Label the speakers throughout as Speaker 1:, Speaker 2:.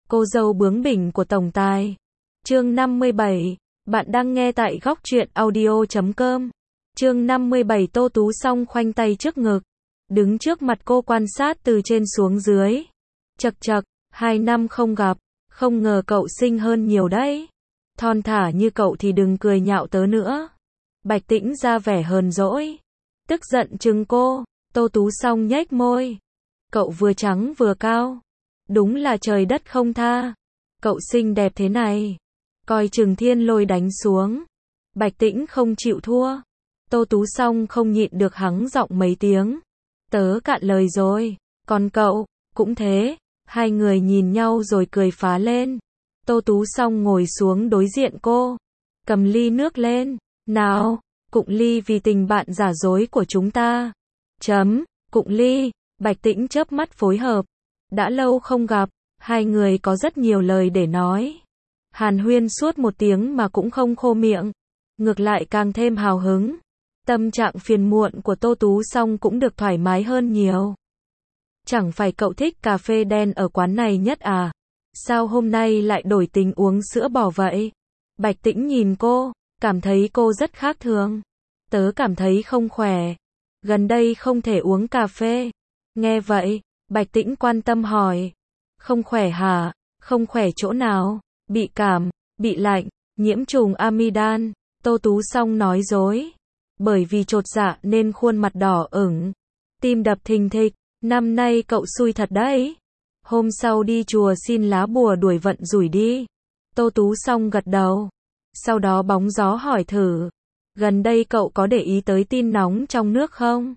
Speaker 1: Cô dâu bướng bỉnh của tổng tài. Chương 57. Bạn đang nghe tại góc truyện audio.com. Chương 57. Tô Tú Song khoanh tay trước ngực, đứng trước mặt cô quan sát từ trên xuống dưới. Chậc chậc, 2 năm không gặp, không ngờ cậu xinh hơn nhiều đấy. Thon thả như cậu thì đừng cười nhạo tớ nữa. Bạch Tĩnh ra vẻ hờn dỗi, tức giận trừng cô. Tô Tú Song nhếch môi. Cậu vừa trắng vừa cao, đúng là trời đất không tha. Cậu xinh đẹp thế này, coi chừng thiên lôi đánh xuống. Bạch Tĩnh không chịu thua. Tô Tú Song không nhịn được hắng giọng mấy tiếng. Tớ cạn lời rồi, còn cậu, cũng thế. Hai người nhìn nhau rồi cười phá lên. Tô Tú Song ngồi xuống đối diện cô, cầm ly nước lên. Nào, cụng ly vì tình bạn giả dối của chúng ta. Cụng ly. Bạch Tĩnh chớp mắt phối hợp. Đã lâu không gặp, hai người có rất nhiều lời để nói. Hàn huyên suốt một tiếng mà cũng không khô miệng, ngược lại càng thêm hào hứng. Tâm trạng phiền muộn của Tô Tú Song cũng được thoải mái hơn nhiều. Chẳng phải cậu thích cà phê đen ở quán này nhất à? Sao hôm nay lại đổi tính uống sữa bò vậy? Bạch Tĩnh nhìn cô, cảm thấy cô rất khác thường. Tớ cảm thấy không khỏe, gần đây không thể uống cà phê. Nghe vậy, Bạch Tĩnh quan tâm hỏi. Không khỏe hả? Không khỏe chỗ nào? Bị cảm, bị lạnh, nhiễm trùng amidan. Tô Tú Song nói dối. Bởi vì chột dạ nên khuôn mặt đỏ ửng, tim đập thình thịch. Năm nay cậu xui thật đấy. Hôm sau đi chùa xin lá bùa đuổi vận rủi đi. Tô Tú Song gật đầu. Sau đó bóng gió hỏi thử. Gần đây cậu có để ý tới tin nóng trong nước không?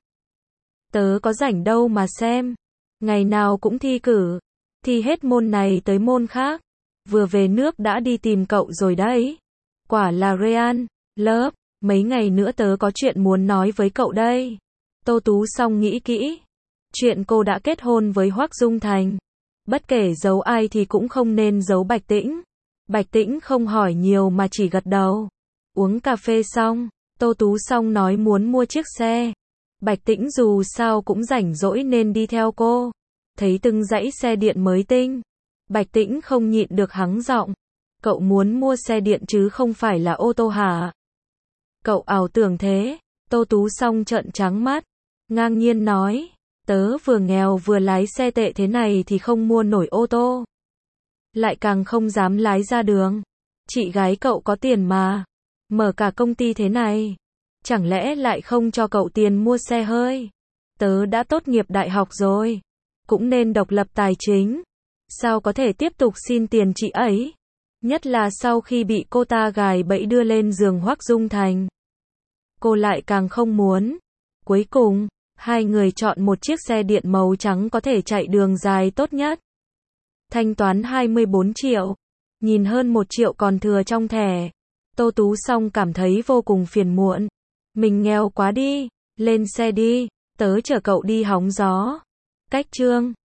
Speaker 1: Tớ có rảnh đâu mà xem. Ngày nào cũng thi cử. Thi hết môn này tới môn khác. Vừa về nước đã đi tìm cậu rồi đấy. Quả là Real Love. Mấy ngày nữa tớ có chuyện muốn nói với cậu đây. Tô Tú Song nghĩ kỹ. Chuyện cô đã kết hôn với Hoắc Dung Thành. Bất kể giấu ai thì cũng không nên giấu Bạch Tĩnh. Bạch Tĩnh không hỏi nhiều mà chỉ gật đầu. Uống cà phê xong, Tô Tú Song nói muốn mua chiếc xe. Bạch Tĩnh dù sao cũng rảnh rỗi nên đi theo cô. Thấy từng dãy xe điện mới tinh, Bạch Tĩnh không nhịn được hắng giọng. Cậu muốn mua xe điện chứ không phải là ô tô hả? Cậu ảo tưởng thế. Tô Tú Song trợn trắng mắt, ngang nhiên nói. Tớ vừa nghèo vừa lái xe tệ thế này thì không mua nổi ô tô. Lại càng không dám lái ra đường. Chị gái cậu có tiền mà, mở cả công ty thế này. Chẳng lẽ lại không cho cậu tiền mua xe hơi? Tớ đã tốt nghiệp đại học rồi, cũng nên độc lập tài chính. Sao có thể tiếp tục xin tiền chị ấy? Nhất là sau khi bị cô ta gài bẫy đưa lên giường Hoắc Dung Thành. Cô lại càng không muốn. Cuối cùng, hai người chọn một chiếc xe điện màu trắng có thể chạy đường dài tốt nhất. Thanh toán 24 triệu. Nhìn hơn 1 triệu còn thừa trong thẻ. Tô Tú Song cảm thấy vô cùng phiền muộn. Mình nghèo quá đi. Lên xe đi. Tớ chở cậu đi hóng gió. Cách chương